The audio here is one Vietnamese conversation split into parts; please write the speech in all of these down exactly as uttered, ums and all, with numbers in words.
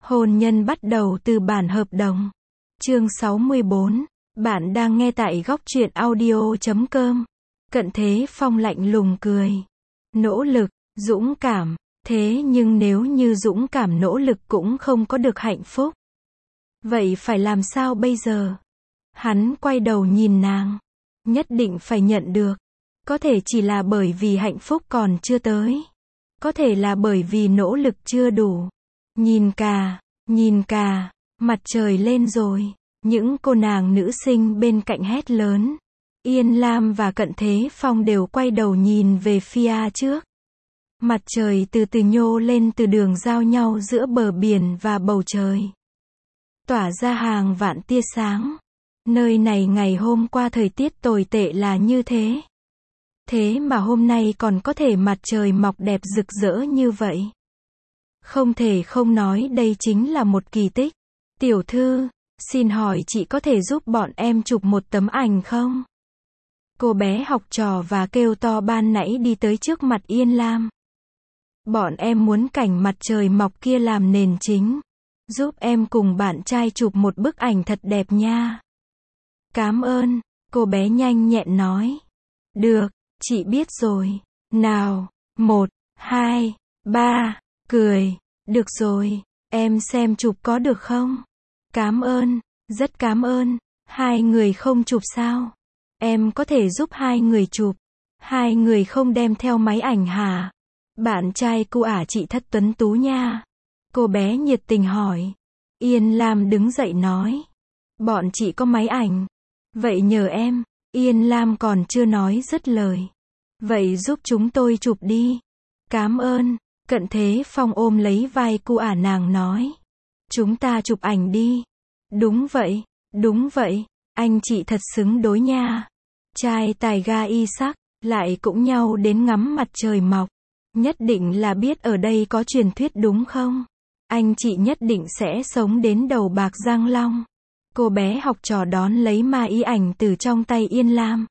Hôn nhân bắt đầu từ bản hợp đồng. Chương sáu mươi bốn. Bạn đang nghe tại góc truyện audio chấm com. Cận Thế Phong lạnh lùng cười. Nỗ lực, dũng cảm. Thế nhưng nếu như dũng cảm nỗ lực cũng không có được hạnh phúc, vậy phải làm sao bây giờ? Hắn quay đầu nhìn nàng. Nhất định phải nhận được. Có thể chỉ là bởi vì hạnh phúc còn chưa tới. Có thể là bởi vì nỗ lực chưa đủ. Nhìn kà, nhìn kà, mặt trời lên rồi. Những cô nàng nữ sinh bên cạnh hét lớn. Yên Lam và Cận Thế Phong đều quay đầu nhìn về phía trước. Mặt trời từ từ nhô lên từ đường giao nhau giữa bờ biển và bầu trời, tỏa ra hàng vạn tia sáng. Nơi này ngày hôm qua thời tiết tồi tệ là như thế. Thế mà hôm nay còn có thể mặt trời mọc đẹp rực rỡ như vậy. Không thể không nói đây chính là một kỳ tích. Tiểu thư, xin hỏi chị có thể giúp bọn em chụp một tấm ảnh không? Cô bé học trò và kêu to ban nãy đi tới trước mặt Yên Lam. Bọn em muốn cảnh mặt trời mọc kia làm nền chính. Giúp em cùng bạn trai chụp một bức ảnh thật đẹp nha. Cảm ơn, cô bé nhanh nhẹn nói. Được, chị biết rồi. Nào, một, hai, ba, cười. Được rồi, em xem chụp có được không? Cảm ơn, rất cảm ơn. Hai người không chụp sao? Em có thể giúp hai người chụp. Hai người không đem theo máy ảnh hả? Bạn trai cô ả chị thật tuấn tú nha. Cô bé nhiệt tình hỏi. Yên Lam đứng dậy nói. Bọn chị có máy ảnh. Vậy nhờ em. Yên Lam còn chưa nói dứt lời. Vậy giúp chúng tôi chụp đi. Cảm ơn. Cận Thế Phong ôm lấy vai cô ả nàng nói. Chúng ta chụp ảnh đi. Đúng vậy, đúng vậy. Anh chị thật xứng đối nha. Trai tài ga y sắc, lại cũng nhau đến ngắm mặt trời mọc. Nhất định là biết ở đây có truyền thuyết đúng không? Anh chị nhất định sẽ sống đến đầu bạc răng long. Cô bé học trò đón lấy ma y ảnh từ trong tay Yên Lam.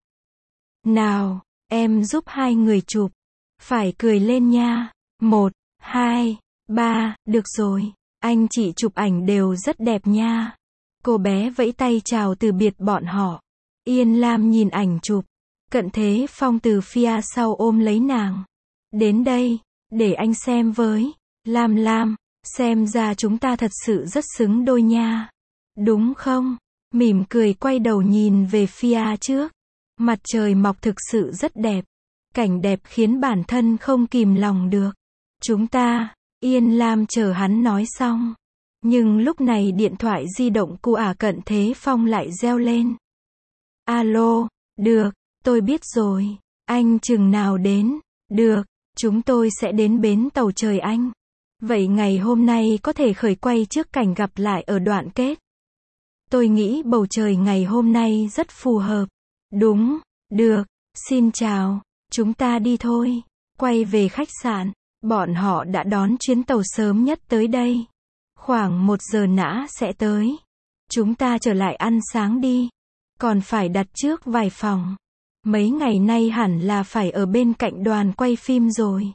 Nào, em giúp hai người chụp. Phải cười lên nha. Một, hai, ba, được rồi. Anh chị chụp ảnh đều rất đẹp nha. Cô bé vẫy tay chào từ biệt bọn họ. Yên Lam nhìn ảnh chụp. Cận Thế Phong từ phía sau ôm lấy nàng. Đến đây, để anh xem với. Lam Lam, xem ra chúng ta thật sự rất xứng đôi nha. Đúng không? Mỉm cười quay đầu nhìn về phía trước. Mặt trời mọc thực sự rất đẹp. Cảnh đẹp khiến bản thân không kìm lòng được. Chúng ta, Yên Lam chờ hắn nói xong. Nhưng lúc này điện thoại di động của ả Cận Thế Phong lại reo lên. Alo, được, tôi biết rồi. Anh chừng nào đến? Được, chúng tôi sẽ đến bến tàu chờ anh. Vậy ngày hôm nay có thể khởi quay trước cảnh gặp lại ở đoạn kết. Tôi nghĩ bầu trời ngày hôm nay rất phù hợp. Đúng, được, xin chào, chúng ta đi thôi. Quay về khách sạn, bọn họ đã đón chuyến tàu sớm nhất tới đây. Khoảng một giờ nã sẽ tới. Chúng ta trở lại ăn sáng đi. Còn phải đặt trước vài phòng. Mấy ngày nay hẳn là phải ở bên cạnh đoàn quay phim rồi.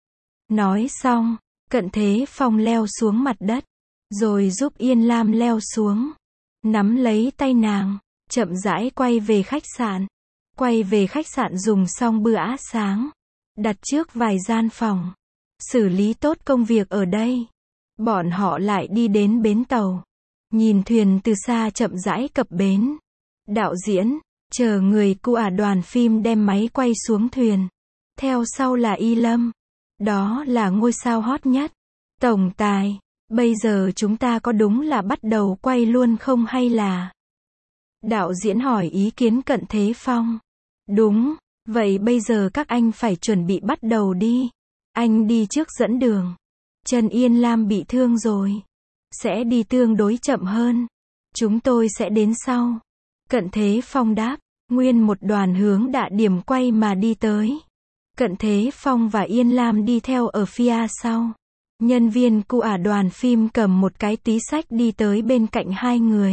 Nói xong, Cận Thế Phong leo xuống mặt đất. Rồi giúp Yên Lam leo xuống. Nắm lấy tay nàng. Chậm rãi quay về khách sạn. Quay về khách sạn dùng xong bữa sáng. Đặt trước vài gian phòng. Xử lý tốt công việc ở đây. Bọn họ lại đi đến bến tàu. Nhìn thuyền từ xa chậm rãi cập bến. Đạo diễn, chờ người cu ả đoàn phim đem máy quay xuống thuyền. Theo sau là Y Lâm. Đó là ngôi sao hot nhất. Tổng tài, bây giờ chúng ta có đúng là bắt đầu quay luôn không hay là? Đạo diễn hỏi ý kiến Cận Thế Phong. Đúng, vậy bây giờ các anh phải chuẩn bị bắt đầu đi. Anh đi trước dẫn đường. Trần Yên Lam bị thương rồi. Sẽ đi tương đối chậm hơn. Chúng tôi sẽ đến sau. Cận Thế Phong đáp. Nguyên một đoàn hướng đạ điểm quay mà đi tới. Cận Thế Phong và Yên Lam đi theo ở phía sau. Nhân viên cu ả đoàn phim cầm một cái túi xách đi tới bên cạnh hai người.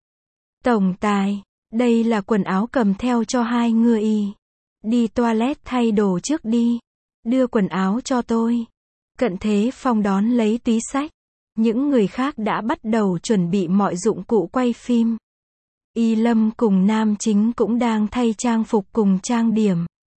Tổng tài, đây là quần áo cầm theo cho hai người y. Đi toilet thay đồ trước đi. Đưa quần áo cho tôi. Cận Thế Phong đón lấy túi xách. những người khác đã bắt đầu chuẩn bị mọi dụng cụ quay phim. Y Lâm cùng nam chính cũng đang thay trang phục cùng trang điểm.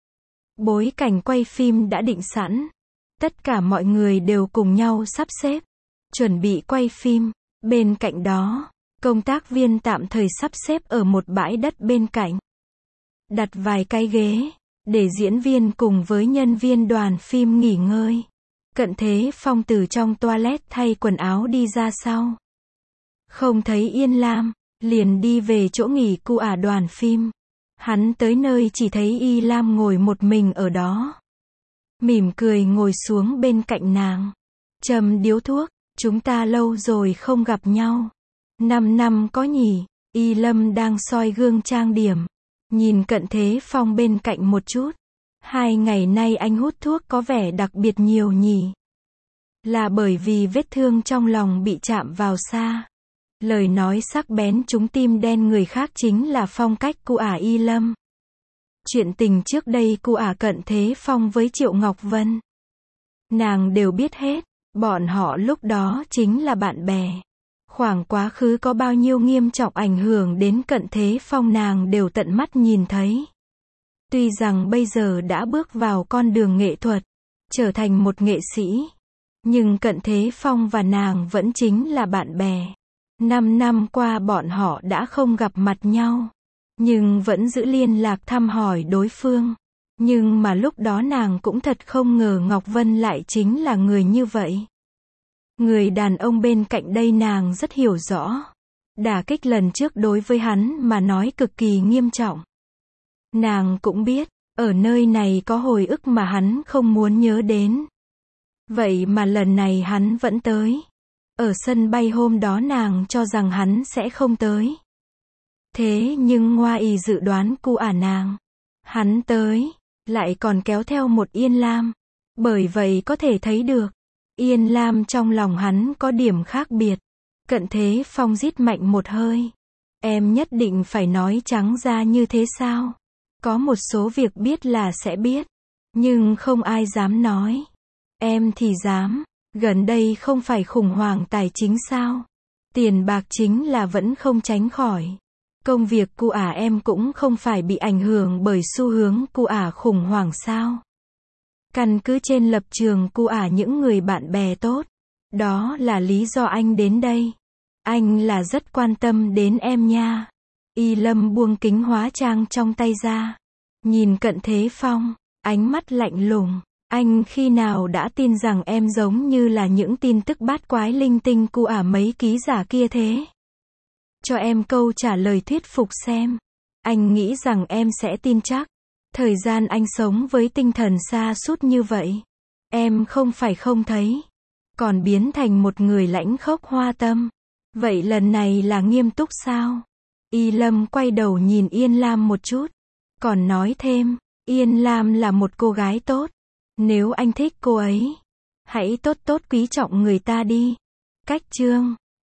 Bối cảnh quay phim đã định sẵn. Tất cả mọi người đều cùng nhau sắp xếp, chuẩn bị quay phim. Bên cạnh đó, công tác viên tạm thời sắp xếp ở một bãi đất bên cạnh. Đặt vài cái ghế, để diễn viên cùng với nhân viên đoàn phim nghỉ ngơi. Cận Thế Phong từ trong toilet thay quần áo đi ra sau. Không thấy Yên Lam, liền đi về chỗ nghỉ của ả đoàn phim. Hắn tới nơi chỉ thấy Y Lam ngồi một mình ở đó. Mỉm cười ngồi xuống bên cạnh nàng. Châm điếu thuốc, chúng ta lâu rồi không gặp nhau. Năm năm có nhỉ? Y Lâm đang soi gương trang điểm. Nhìn Cận Thế Phong bên cạnh một chút. Hai ngày nay anh hút thuốc có vẻ đặc biệt nhiều nhỉ? Là bởi vì vết thương trong lòng bị chạm vào xa. Lời nói sắc bén trúng tim đen người khác chính là phong cách của ả Y Lâm. Chuyện tình trước đây của ả Cận Thế Phong với Triệu Ngọc Vân, nàng đều biết hết. Bọn họ lúc đó chính là bạn bè. Khoảng quá khứ có bao nhiêu nghiêm trọng ảnh hưởng đến Cận Thế Phong nàng đều tận mắt nhìn thấy. Tuy rằng bây giờ đã bước vào con đường nghệ thuật, trở thành một nghệ sĩ, nhưng Cận Thế Phong và nàng vẫn chính là bạn bè. Năm năm qua bọn họ đã không gặp mặt nhau, nhưng vẫn giữ liên lạc thăm hỏi đối phương. Nhưng mà lúc đó nàng cũng thật không ngờ Ngọc Vân lại chính là người như vậy. Người đàn ông bên cạnh đây nàng rất hiểu rõ. Đả kích lần trước đối với hắn mà nói cực kỳ nghiêm trọng. Nàng cũng biết, ở nơi này có hồi ức mà hắn không muốn nhớ đến. Vậy mà lần này hắn vẫn tới. Ở sân bay hôm đó nàng cho rằng hắn sẽ không tới. Thế nhưng ngoài dự đoán của ả nàng, hắn tới, lại còn kéo theo một Yên Lam. Bởi vậy có thể thấy được, Yên Lam trong lòng hắn có điểm khác biệt. Cận Thế Phong rít mạnh một hơi. Em nhất định phải nói trắng ra như thế sao? Có một số việc biết là sẽ biết, nhưng không ai dám nói. Em thì dám. Gần đây không phải khủng hoảng tài chính sao? Tiền bạc chính là vẫn không tránh khỏi. Công việc của ả em cũng không phải bị ảnh hưởng bởi xu hướng của ả khủng hoảng sao? Căn cứ trên lập trường của ả những người bạn bè tốt. Đó là lý do anh đến đây. Anh là rất quan tâm đến em nha. Y Lâm buông kính hóa trang trong tay ra. Nhìn Cận Thế Phong, ánh mắt lạnh lùng. Anh khi nào đã tin rằng em giống như là những tin tức bát quái linh tinh của ả mấy ký giả kia thế? Cho em câu trả lời thuyết phục xem. Anh nghĩ rằng em sẽ tin chắc. Thời gian anh sống với tinh thần sa sút như vậy. Em không phải không thấy. Còn biến thành một người lãnh khốc hoa tâm. Vậy lần này là nghiêm túc sao? Y Lâm quay đầu nhìn Yên Lam một chút. Còn nói thêm, Yên Lam là một cô gái tốt. Nếu anh thích cô ấy, hãy tốt tốt quý trọng người ta đi. Cách chương